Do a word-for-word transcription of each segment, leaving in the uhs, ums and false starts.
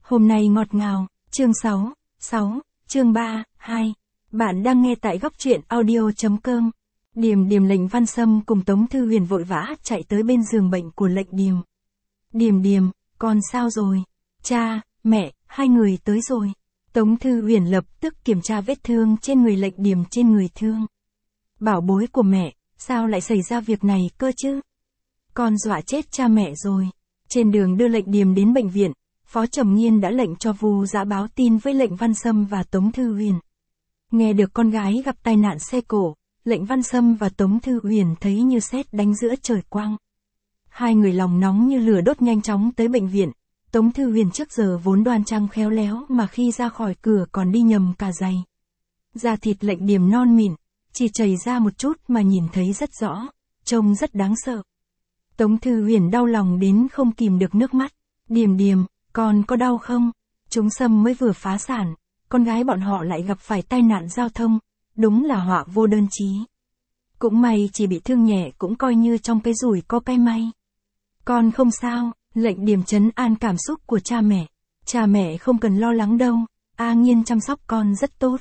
Hôm nay ngọt ngào, chương sáu, sáu, chương ba, hai. Bạn đang nghe tại góc truyện audio chấm com. Điềm Điềm Lệnh Văn Sâm cùng Tống Thư Huyền vội vã chạy tới bên giường bệnh của Lệnh Điềm. Điềm Điềm, con sao rồi? Cha, mẹ, hai người tới rồi. Tống Thư Huyền lập tức kiểm tra vết thương trên người Lệnh Điềm trên người thương. Bảo bối của mẹ, sao lại xảy ra việc này cơ chứ? Con dọa chết cha mẹ rồi. Trên đường đưa Lệnh Điềm đến bệnh viện, Phó Trầm Nghiên đã lệnh cho Vu Dã báo tin với Lệnh Văn Sâm và Tống Thư Huyền. Nghe được con gái gặp tai nạn xe cộ, Lệnh Văn Sâm và Tống Thư Huyền thấy như sét đánh giữa trời quang. Hai người lòng nóng như lửa đốt nhanh chóng tới bệnh viện. Tống Thư Huyền trước giờ vốn đoan trang khéo léo mà khi ra khỏi cửa còn đi nhầm cả giày. Da thịt Lệnh Điềm non mịn, chỉ chảy ra một chút mà nhìn thấy rất rõ, trông rất đáng sợ. Tống Thư Huyền đau lòng đến không kìm được nước mắt. Điềm Điềm, con có đau không? Chúng Sâm mới vừa phá sản, con gái bọn họ lại gặp phải tai nạn giao thông, đúng là họa vô đơn chí. Cũng may chỉ bị thương nhẹ cũng coi như trong cái rủi có cái may. Con không sao, Lệnh Điềm trấn an cảm xúc của cha mẹ. Cha mẹ không cần lo lắng đâu, A Nghiên chăm sóc con rất tốt.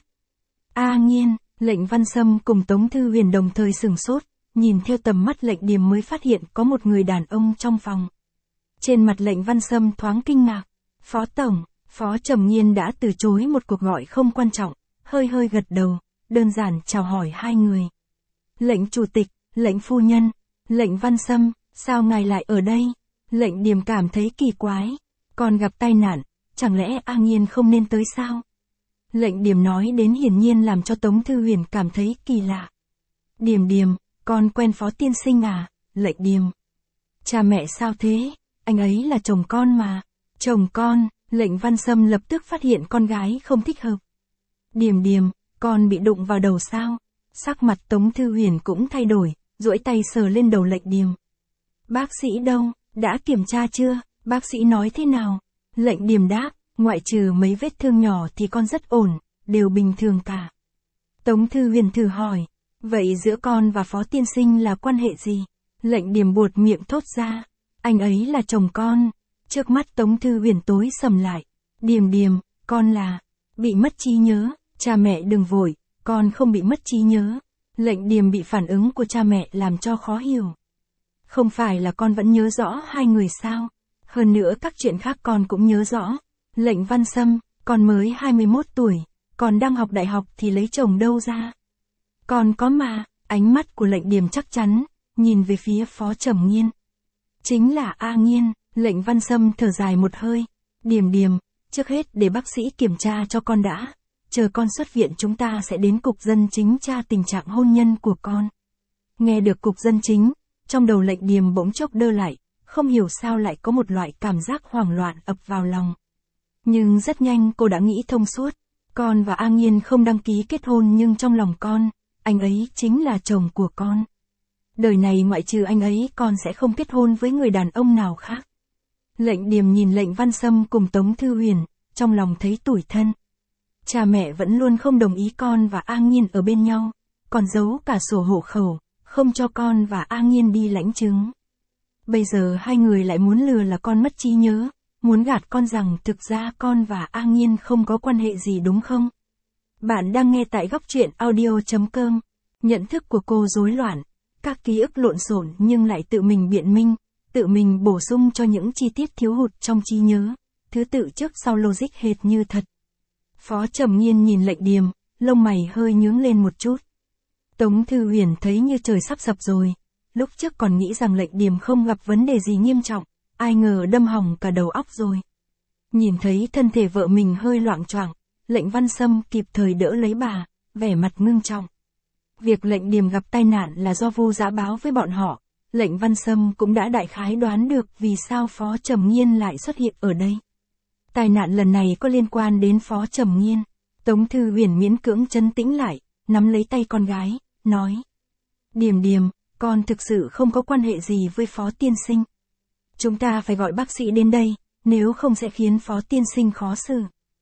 A Nghiên, Lệnh Văn Sâm cùng Tống Thư Huyền đồng thời sửng sốt, nhìn theo tầm mắt Lệnh Điềm mới phát hiện có một người đàn ông trong phòng. Trên mặt Lệnh Văn Sâm thoáng kinh ngạc. Phó Tổng, Phó Trầm Nghiên đã từ chối một cuộc gọi không quan trọng, hơi hơi gật đầu, đơn giản chào hỏi hai người. Lệnh Chủ tịch, Lệnh Phu Nhân, Lệnh Văn Sâm, sao ngài lại ở đây? Lệnh Điềm cảm thấy kỳ quái. Con gặp tai nạn, chẳng lẽ A Nghiên không nên tới sao? Lệnh Điềm nói đến hiển nhiên làm cho Tống Thư Huyền cảm thấy kỳ lạ. Điềm Điềm, con quen Phó tiên sinh à? Lệnh Điềm. Cha mẹ sao thế? Anh ấy là chồng con mà. Chồng con, Lệnh Văn Sâm lập tức phát hiện con gái không thích hợp. Điềm Điềm, con bị đụng vào đầu sao? Sắc mặt Tống Thư Huyền cũng thay đổi, duỗi tay sờ lên đầu Lệnh Điềm. Bác sĩ đâu, đã kiểm tra chưa? Bác sĩ nói thế nào? Lệnh Điềm đáp, ngoại trừ mấy vết thương nhỏ thì con rất ổn, đều bình thường cả. Tống Thư Huyền thử hỏi, vậy giữa con và Phó tiên sinh là quan hệ gì? Lệnh Điềm buột miệng thốt ra, anh ấy là chồng con. Trước mắt Tống Thư Huyền tối sầm lại. Điềm Điềm, con là bị mất trí nhớ. Cha mẹ đừng vội, con không bị mất trí nhớ. Lệnh Điềm bị phản ứng của cha mẹ làm cho khó hiểu. Không phải là con vẫn nhớ rõ hai người sao? Hơn nữa các chuyện khác con cũng nhớ rõ. Lệnh Văn Sâm, con mới hai mươi mốt tuổi, còn đang học đại học thì lấy chồng đâu ra? Con có mà. Ánh mắt của Lệnh Điềm chắc chắn, nhìn về phía Phó Trầm Nghiên. Chính là A Nghiên. Lệnh Văn Sâm thở dài một hơi. Điềm Điềm, trước hết để bác sĩ kiểm tra cho con đã. Chờ con xuất viện chúng ta sẽ đến cục dân chính tra tình trạng hôn nhân của con. Nghe được cục dân chính, trong đầu Lệnh Điềm bỗng chốc đơ lại, không hiểu sao lại có một loại cảm giác hoảng loạn ập vào lòng. Nhưng rất nhanh cô đã nghĩ thông suốt. Con và A Nghiên không đăng ký kết hôn nhưng trong lòng con, anh ấy chính là chồng của con. Đời này ngoại trừ anh ấy con sẽ không kết hôn với người đàn ông nào khác. Lệnh Điềm nhìn Lệnh Văn Sâm cùng Tống Thư Huyền, trong lòng thấy tủi thân. Cha mẹ vẫn luôn không đồng ý con và A Nghiên ở bên nhau, còn giấu cả sổ hộ khẩu, không cho con và A Nghiên đi lãnh chứng. Bây giờ hai người lại muốn lừa là con mất trí nhớ, muốn gạt con rằng thực ra con và A Nghiên không có quan hệ gì đúng không? Bạn đang nghe tại góc truyện audio chấm com. Nhận thức của cô rối loạn, các ký ức lộn xộn nhưng lại tự mình biện minh, tự mình bổ sung cho những chi tiết thiếu hụt trong trí nhớ, thứ tự trước sau logic hệt như thật. Phó Trầm Nghiên nhìn Lệnh Điềm, lông mày hơi nhướng lên một chút. Tống Thư Huyền thấy như trời sắp sập rồi, lúc trước còn nghĩ rằng Lệnh Điềm không gặp vấn đề gì nghiêm trọng, ai ngờ đâm hỏng cả đầu óc rồi. Nhìn thấy thân thể vợ mình hơi loạng choạng, Lệnh Văn Sâm kịp thời đỡ lấy bà, vẻ mặt ngưng trọng. Việc Lệnh Điềm gặp tai nạn là do Vu Dã báo với bọn họ. Lệnh Văn Sâm cũng đã đại khái đoán được vì sao Phó Trầm Nghiên lại xuất hiện ở đây. Tai nạn lần này có liên quan đến Phó Trầm Nghiên. Tống Thư Huyền miễn cưỡng trấn tĩnh lại, nắm lấy tay con gái, nói. Điềm Điềm, con thực sự không có quan hệ gì với Phó tiên sinh. Chúng ta phải gọi bác sĩ đến đây, nếu không sẽ khiến Phó tiên sinh khó xử.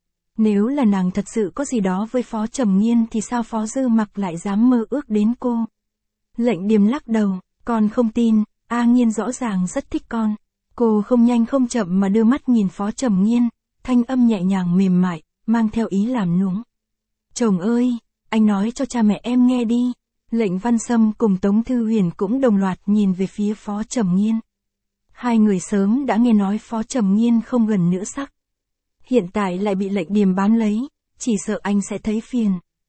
Nếu là nàng thật sự có gì đó với Phó Trầm Nghiên thì sao Phó Dư Mặc lại dám mơ ước đến cô? Lệnh Điềm lắc đầu. Con không tin, A Nghiên rõ ràng rất thích con. Cô không nhanh không chậm mà đưa mắt nhìn Phó Trầm Nghiên, thanh âm nhẹ nhàng mềm mại, mang theo ý làm nũng. Chồng ơi, anh nói cho cha mẹ em nghe đi. Lệnh Văn Sâm cùng Tống Thư Huyền cũng đồng loạt nhìn về phía Phó Trầm Nghiên. Hai người sớm đã nghe nói Phó Trầm Nghiên không gần nữ sắc. Hiện tại lại bị Lệnh Điềm bám lấy, chỉ sợ anh sẽ thấy phiền.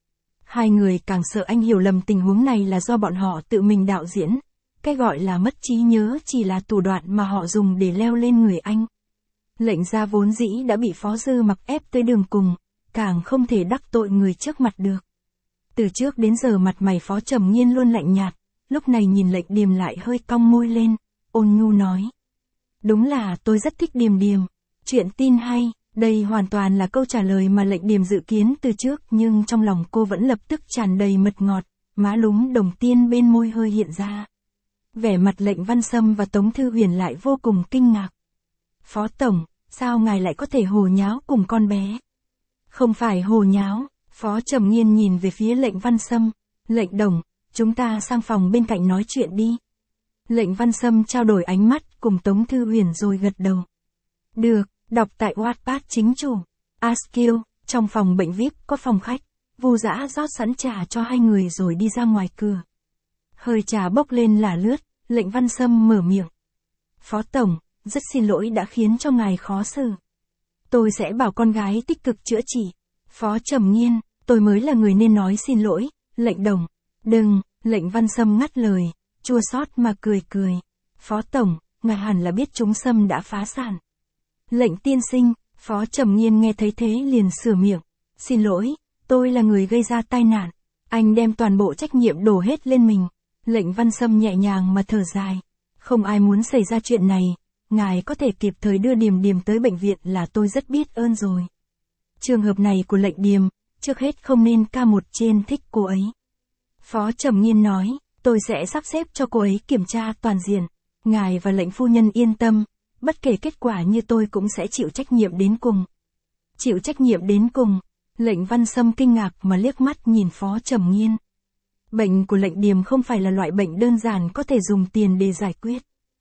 Hai người càng sợ anh hiểu lầm tình huống này là do bọn họ tự mình đạo diễn. Cái gọi là mất trí nhớ chỉ là thủ đoạn mà họ dùng để leo lên người anh. Lệnh gia vốn dĩ đã bị Phó Dư Mặc ép tới đường cùng, càng không thể đắc tội người trước mặt được. Từ trước đến giờ mặt mày Phó Trầm Nghiên luôn lạnh nhạt, lúc này nhìn Lệnh Điềm lại hơi cong môi lên, ôn nhu nói. Đúng là tôi rất thích Điềm Điềm, chuyện tin hay, đây hoàn toàn là câu trả lời mà Lệnh Điềm dự kiến từ trước, nhưng trong lòng cô vẫn lập tức tràn đầy mật ngọt, má lúm đồng tiên bên môi hơi hiện ra. Vẻ mặt Lệnh Văn Sâm và Tống Thư Huyền lại vô cùng kinh ngạc. Phó Tổng, sao ngài lại có thể hồ nháo cùng con bé? Không phải hồ nháo, Phó Trầm Nghiên nhìn về phía Lệnh Văn Sâm. Lệnh Đồng, chúng ta sang phòng bên cạnh nói chuyện đi. Lệnh Văn Sâm trao đổi ánh mắt cùng Tống Thư Huyền rồi gật đầu. Được, đọc tại Wattpad chính chủ. Ask you, trong phòng bệnh vi ai pi có phòng khách. Vu Dã rót sẵn trà cho hai người rồi đi ra ngoài cửa. Hơi trà bốc lên là lướt, Lệnh Văn Sâm mở miệng. Phó Tổng, rất xin lỗi đã khiến cho ngài khó xử. Tôi sẽ bảo con gái tích cực chữa trị. Phó Trầm Nghiên, tôi mới là người nên nói xin lỗi. Lệnh Đồng, đừng, Lệnh Văn Sâm ngắt lời, chua xót mà cười cười. Phó Tổng, ngài hẳn là biết chúng Sâm đã phá sản. Lệnh tiên sinh, Phó Trầm Nghiên nghe thấy thế liền sửa miệng. Xin lỗi, tôi là người gây ra tai nạn. Anh đem toàn bộ trách nhiệm đổ hết lên mình. Lệnh Văn Sâm nhẹ nhàng mà thở dài. Không ai muốn xảy ra chuyện này. Ngài có thể kịp thời đưa Điềm Điềm tới bệnh viện là tôi rất biết ơn rồi. Trường hợp này của Lệnh Điềm, trước hết không nên ca một trên thích cô ấy. Phó Trầm Nghiên nói, tôi sẽ sắp xếp cho cô ấy kiểm tra toàn diện. Ngài và Lệnh phu nhân yên tâm, bất kể kết quả như tôi cũng sẽ chịu trách nhiệm đến cùng. Chịu trách nhiệm đến cùng, Lệnh Văn Sâm kinh ngạc mà liếc mắt nhìn Phó Trầm Nghiên. Bệnh của Lệnh Điềm không phải là loại bệnh đơn giản có thể dùng tiền để giải quyết.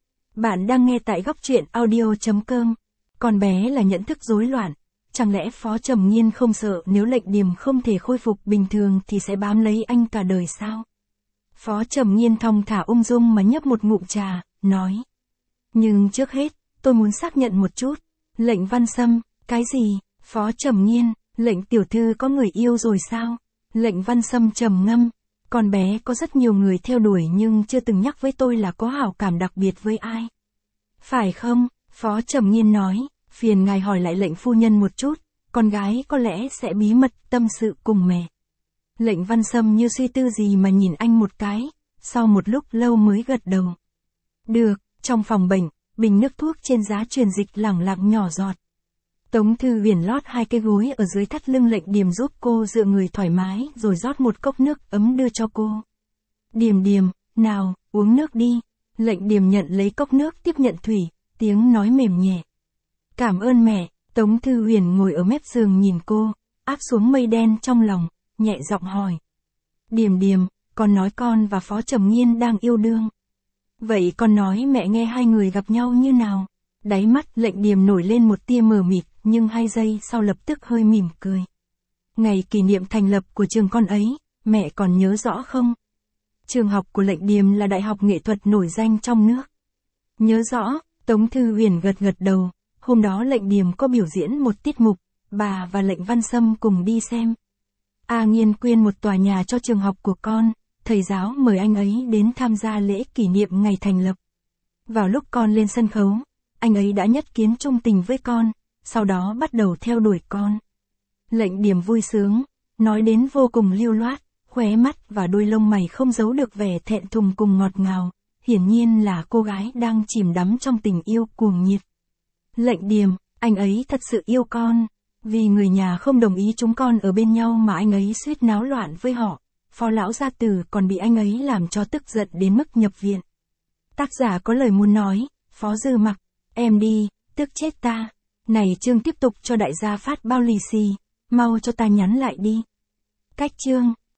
Bạn đang nghe tại góc truyện audio chấm com. Con bé là nhận thức rối loạn. Chẳng lẽ Phó Trầm Nghiên không sợ nếu Lệnh Điềm không thể khôi phục bình thường thì sẽ bám lấy anh cả đời sao? Phó Trầm Nghiên thong thả ung dung mà nhấp một ngụm trà, nói. Nhưng trước hết, tôi muốn xác nhận một chút. Lệnh Văn Sâm, cái gì? Phó Trầm Nghiên, Lệnh tiểu thư có người yêu rồi sao? Lệnh Văn Sâm trầm ngâm. Con bé có rất nhiều người theo đuổi nhưng chưa từng nhắc với tôi là có hảo cảm đặc biệt với ai. Phải không? Phó Trầm Nghiên nói, phiền ngài hỏi lại Lệnh phu nhân một chút, con gái có lẽ sẽ bí mật tâm sự cùng mẹ. Lệnh Văn Sâm như suy tư gì mà nhìn anh một cái, sau một lúc lâu mới gật đầu. Được, trong phòng bệnh, bình nước thuốc trên giá truyền dịch lẳng lặng nhỏ giọt. Tống Thư Huyền lót hai cái gối ở dưới thắt lưng Lệnh Điềm giúp cô dựa người thoải mái rồi rót một cốc nước ấm đưa cho cô. Điềm Điềm, nào, uống nước đi. Lệnh Điềm nhận lấy cốc nước tiếp nhận thủy, tiếng nói mềm nhẹ. Cảm ơn mẹ. Tống Thư Huyền ngồi ở mép giường nhìn cô, áp xuống mây đen trong lòng, nhẹ giọng hỏi. Điềm Điềm, con nói con và Phó Trầm Nghiên đang yêu đương. Vậy con nói mẹ nghe hai người gặp nhau như nào? Đáy mắt Lệnh Điềm nổi lên một tia mờ mịt, nhưng hai giây sau lập tức hơi mỉm cười. Ngày kỷ niệm thành lập của trường con ấy, mẹ còn nhớ rõ không? Trường học của Lệnh Điềm là đại học nghệ thuật nổi danh trong nước. Nhớ rõ, Tống Thư Huyền gật gật đầu. Hôm đó Lệnh Điềm có biểu diễn một tiết mục, bà và Lệnh Văn Sâm cùng đi xem. A Nghiên quyên một tòa nhà cho trường học của con, thầy giáo mời anh ấy đến tham gia lễ kỷ niệm ngày thành lập. Vào lúc con lên sân khấu, anh ấy đã nhất kiến trung tình với con, sau đó bắt đầu theo đuổi con. Lệnh Điềm vui sướng, nói đến vô cùng lưu loát, khóe mắt và đôi lông mày không giấu được vẻ thẹn thùng cùng ngọt ngào, hiển nhiên là cô gái đang chìm đắm trong tình yêu cuồng nhiệt. Lệnh Điềm, anh ấy thật sự yêu con, vì người nhà không đồng ý chúng con ở bên nhau mà anh ấy suýt náo loạn với họ, Phó lão gia tử còn bị anh ấy làm cho tức giận đến mức nhập viện. Tác giả có lời muốn nói, Phó Dư Mặc, em đi, tức chết ta. Này chương tiếp tục cho đại gia phát bao lì xì, mau cho ta nhắn lại đi. Cách chương.